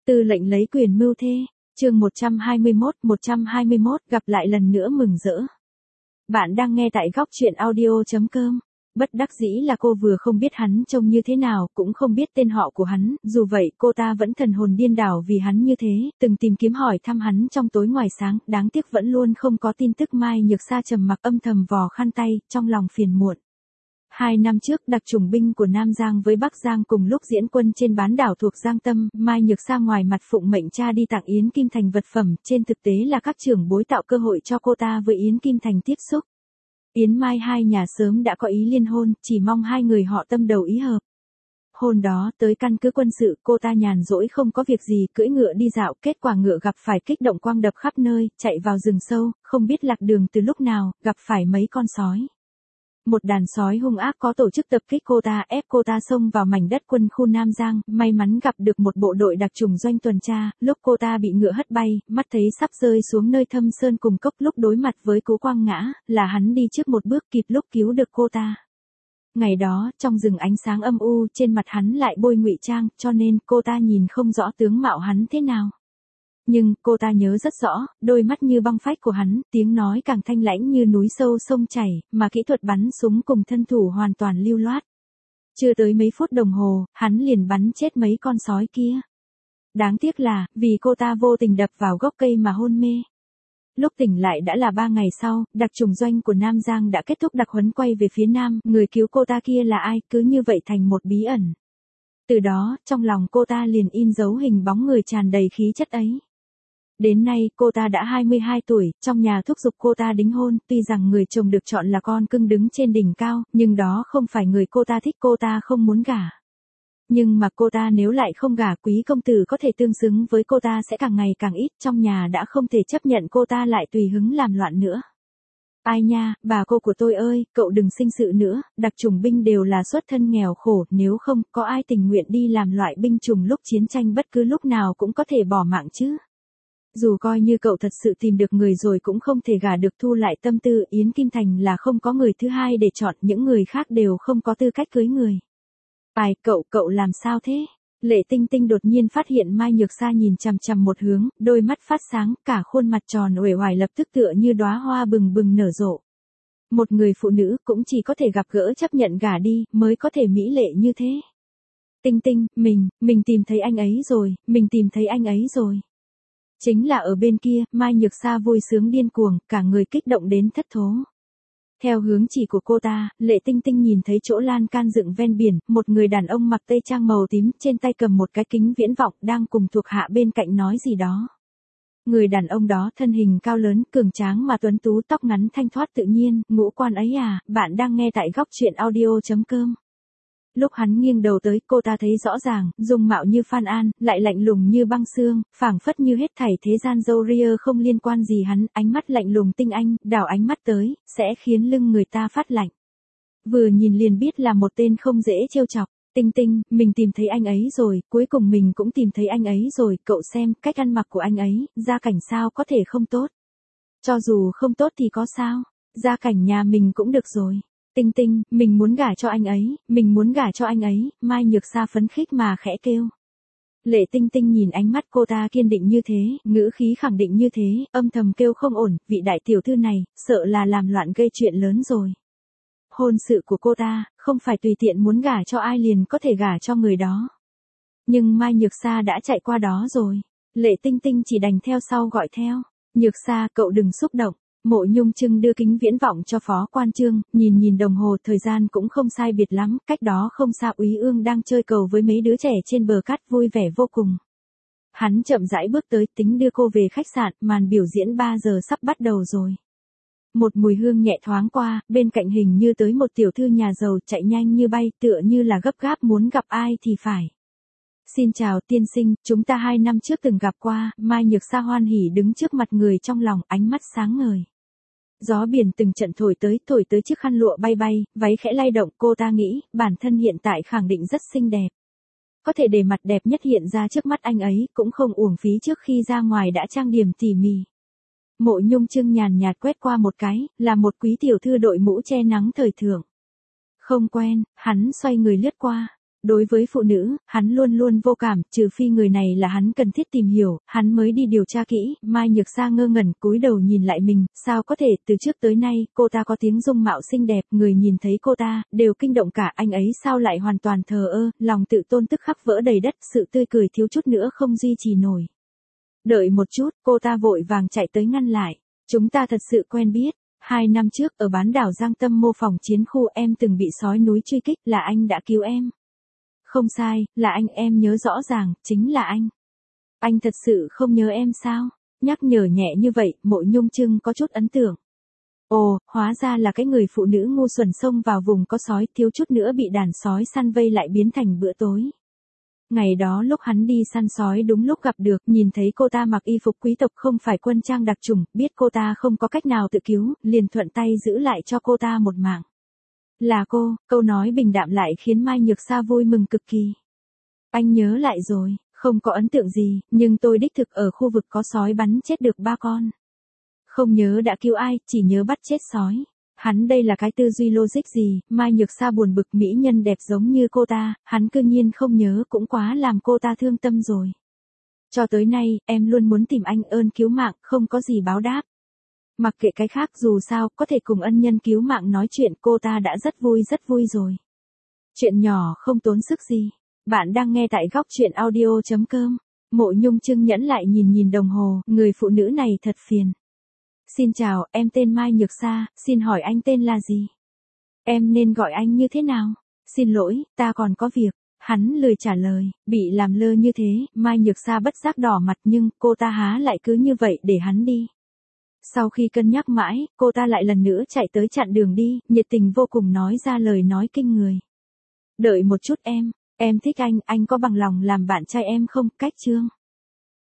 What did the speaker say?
Tư lệnh lấy quyền mưu thê, chương 121 gặp lại lần nữa mừng rỡ. Bạn đang nghe tại góc truyện audio.com. Bất đắc dĩ là cô vừa không biết hắn trông như thế nào, cũng không biết tên họ của hắn, dù vậy cô ta vẫn thần hồn điên đảo vì hắn như thế, từng tìm kiếm hỏi thăm hắn trong tối ngoài sáng, đáng tiếc vẫn luôn không có tin tức. Mai Nhược Sa trầm mặc âm thầm vò khăn tay, trong lòng phiền muộn. 2 năm trước, đặc chủng binh của Nam Giang với Bắc Giang cùng lúc diễn quân trên bán đảo thuộc Giang Tâm, Mai Nhược Sa ngoài mặt phụng mệnh cha đi tặng Yến Kim Thành vật phẩm, trên thực tế là các trưởng bối tạo cơ hội cho cô ta với Yến Kim Thành tiếp xúc. Yến Mai hai nhà sớm đã có ý liên hôn, chỉ mong hai người họ tâm đầu ý hợp. Hôm đó, tới căn cứ quân sự, cô ta nhàn rỗi không có việc gì, cưỡi ngựa đi dạo, kết quả ngựa gặp phải kích động quang đập khắp nơi, chạy vào rừng sâu, không biết lạc đường từ lúc nào, gặp phải mấy con sói. Một đàn sói hung ác có tổ chức tập kích cô ta, ép cô ta xông vào mảnh đất quân khu Nam Giang, may mắn gặp được một bộ đội đặc chủng doanh tuần tra, lúc cô ta bị ngựa hất bay, mắt thấy sắp rơi xuống nơi thâm sơn cùng cốc, lúc đối mặt với cú quang ngã, là hắn đi trước một bước kịp lúc cứu được cô ta. Ngày đó, trong rừng ánh sáng âm u, trên mặt hắn lại bôi ngụy trang, cho nên cô ta nhìn không rõ tướng mạo hắn thế nào. Nhưng, cô ta nhớ rất rõ, đôi mắt như băng phách của hắn, tiếng nói càng thanh lãnh như núi sâu sông chảy, mà kỹ thuật bắn súng cùng thân thủ hoàn toàn lưu loát. Chưa tới mấy phút đồng hồ, hắn liền bắn chết mấy con sói kia. Đáng tiếc là, vì cô ta vô tình đập vào gốc cây mà hôn mê. Lúc tỉnh lại đã là 3 ngày sau, đặc chủng doanh của Nam Giang đã kết thúc đặc huấn quay về phía Nam, người cứu cô ta kia là ai, cứ như vậy thành một bí ẩn. Từ đó, trong lòng cô ta liền in dấu hình bóng người tràn đầy khí chất ấy. Đến nay, cô ta đã 22 tuổi, trong nhà thúc giục cô ta đính hôn, tuy rằng người chồng được chọn là con cưng đứng trên đỉnh cao, nhưng đó không phải người cô ta thích, cô ta không muốn gả. Nhưng mà cô ta nếu lại không gả, quý công tử có thể tương xứng với cô ta sẽ càng ngày càng ít, trong nhà đã không thể chấp nhận cô ta lại tùy hứng làm loạn nữa. Ai nha, bà cô của tôi ơi, cậu đừng sinh sự nữa, đặc chủng binh đều là xuất thân nghèo khổ, nếu không, có ai tình nguyện đi làm loại binh chủng lúc chiến tranh bất cứ lúc nào cũng có thể bỏ mạng chứ. Dù coi như cậu thật sự tìm được người rồi cũng không thể gả được. Thu lại tâm tư, Yến Kim Thành là không có người thứ hai để chọn, những người khác đều không có tư cách cưới người. Ai, cậu làm sao thế? Lệ Tinh Tinh đột nhiên phát hiện Mai Nhược Sa nhìn chằm chằm một hướng, đôi mắt phát sáng, cả khuôn mặt tròn uể oải lập tức tựa như đóa hoa bừng bừng nở rộ. Một người phụ nữ cũng chỉ có thể gặp gỡ chấp nhận gả đi, mới có thể mỹ lệ như thế. Tinh Tinh, mình tìm thấy anh ấy rồi, mình tìm thấy anh ấy rồi. Chính là ở bên kia, Mai Nhược Sa vui sướng điên cuồng, cả người kích động đến thất thố. Theo hướng chỉ của cô ta, Lệ Tinh Tinh nhìn thấy chỗ lan can dựng ven biển, một người đàn ông mặc tây trang màu tím, trên tay cầm một cái kính viễn vọng, đang cùng thuộc hạ bên cạnh nói gì đó. Người đàn ông đó thân hình cao lớn, cường tráng mà tuấn tú, tóc ngắn thanh thoát tự nhiên, ngũ quan ấy à, bạn đang nghe tại góc truyện audio.com. Lúc hắn nghiêng đầu tới, cô ta thấy rõ ràng, dung mạo như Phan An, lại lạnh lùng như băng xương, phảng phất như hết thảy thế gian râu ria không liên quan gì hắn, ánh mắt lạnh lùng tinh anh, đảo ánh mắt tới, sẽ khiến lưng người ta phát lạnh. Vừa nhìn liền biết là một tên không dễ trêu chọc. Tinh Tinh, mình tìm thấy anh ấy rồi, cuối cùng mình cũng tìm thấy anh ấy rồi, cậu xem, cách ăn mặc của anh ấy, gia cảnh sao có thể không tốt. Cho dù không tốt thì có sao, gia cảnh nhà mình cũng được rồi. Tinh Tinh, mình muốn gả cho anh ấy, mình muốn gả cho anh ấy, Mai Nhược Sa phấn khích mà khẽ kêu. Lệ Tinh Tinh nhìn ánh mắt cô ta kiên định như thế, ngữ khí khẳng định như thế, âm thầm kêu không ổn, vị đại tiểu thư này, sợ là làm loạn gây chuyện lớn rồi. Hôn sự của cô ta, không phải tùy tiện muốn gả cho ai liền có thể gả cho người đó. Nhưng Mai Nhược Sa đã chạy qua đó rồi, Lệ Tinh Tinh chỉ đành theo sau gọi theo. Nhược Sa, cậu đừng xúc động. Mộ Nhung Trưng đưa kính viễn vọng cho Phó Quan Trương, nhìn đồng hồ, thời gian cũng không sai biệt lắm, cách đó không xa Úy Ương đang chơi cầu với mấy đứa trẻ trên bờ cát vui vẻ vô cùng. Hắn chậm rãi bước tới, tính đưa cô về khách sạn, màn biểu diễn 3 giờ sắp bắt đầu rồi. Một mùi hương nhẹ thoáng qua, bên cạnh hình như tới một tiểu thư nhà giàu chạy nhanh như bay, tựa như là gấp gáp muốn gặp ai thì phải. Xin chào tiên sinh, chúng ta 2 năm trước từng gặp qua, Mai Nhược Sa hoan hỉ đứng trước mặt người trong lòng, ánh mắt sáng ngời. Gió biển từng trận thổi tới chiếc khăn lụa bay bay, váy khẽ lay động, cô ta nghĩ, bản thân hiện tại khẳng định rất xinh đẹp. Có thể để mặt đẹp nhất hiện ra trước mắt anh ấy, cũng không uổng phí trước khi ra ngoài đã trang điểm tỉ mỉ. Mộ Nhung Trưng nhàn nhạt quét qua một cái, là một quý tiểu thư đội mũ che nắng thời thượng. Không quen, hắn xoay người lướt qua. Đối với phụ nữ, hắn luôn luôn vô cảm, trừ phi người này là hắn cần thiết tìm hiểu, hắn mới đi điều tra kỹ. Mai Nhược Sa ngơ ngẩn cúi đầu nhìn lại mình, sao có thể, từ trước tới nay, cô ta có tiếng dung mạo xinh đẹp, người nhìn thấy cô ta, đều kinh động cả, anh ấy sao lại hoàn toàn thờ ơ, lòng tự tôn tức khắc vỡ đầy đất, sự tươi cười thiếu chút nữa không duy trì nổi. Đợi một chút, cô ta vội vàng chạy tới ngăn lại. Chúng ta thật sự quen biết. 2 năm trước ở bán đảo Giang Tâm mô phỏng chiến khu em từng bị sói núi truy kích, là anh đã cứu em. Không sai, là anh, em nhớ rõ ràng, chính là anh. Anh thật sự không nhớ em sao? Nhắc nhở nhẹ như vậy, Mộ Nhung Trưng có chút ấn tượng. Ồ, hóa ra là cái người phụ nữ ngu xuẩn xông vào vùng có sói, thiếu chút nữa bị đàn sói săn vây lại biến thành bữa tối. Ngày đó lúc hắn đi săn sói đúng lúc gặp được, nhìn thấy cô ta mặc y phục quý tộc không phải quân trang đặc chủng, biết cô ta không có cách nào tự cứu, liền thuận tay giữ lại cho cô ta một mạng. Là cô, câu nói bình đạm lại khiến Mai Nhược Sa vui mừng cực kỳ. Anh nhớ lại rồi, không có ấn tượng gì, nhưng tôi đích thực ở khu vực có sói bắn chết được 3 con. Không nhớ đã cứu ai, chỉ nhớ bắt chết sói. Hắn đây là cái tư duy logic gì, Mai Nhược Sa buồn bực, mỹ nhân đẹp giống như cô ta, hắn cư nhiên không nhớ, cũng quá làm cô ta thương tâm rồi. Cho tới nay, em luôn muốn tìm anh ơn cứu mạng, không có gì báo đáp. Mặc kệ cái khác, dù sao, có thể cùng ân nhân cứu mạng nói chuyện, cô ta đã rất vui rồi. Chuyện nhỏ không tốn sức gì. Bạn đang nghe tại góc chuyện audio.com. Mộ Nhung Trưng nhẫn lại nhìn đồng hồ, người phụ nữ này thật phiền. Xin chào, em tên Mai Nhược Sa, xin hỏi anh tên là gì? Em nên gọi anh như thế nào? Xin lỗi, ta còn có việc. Hắn lười trả lời, bị làm lơ như thế, Mai Nhược Sa bất giác đỏ mặt nhưng cô ta há lại cứ như vậy để hắn đi. Sau khi cân nhắc mãi, cô ta lại lần nữa chạy tới chặn đường đi, nhiệt tình vô cùng nói ra lời nói kinh người. Đợi một chút em thích anh có bằng lòng làm bạn trai em không? Cách chương.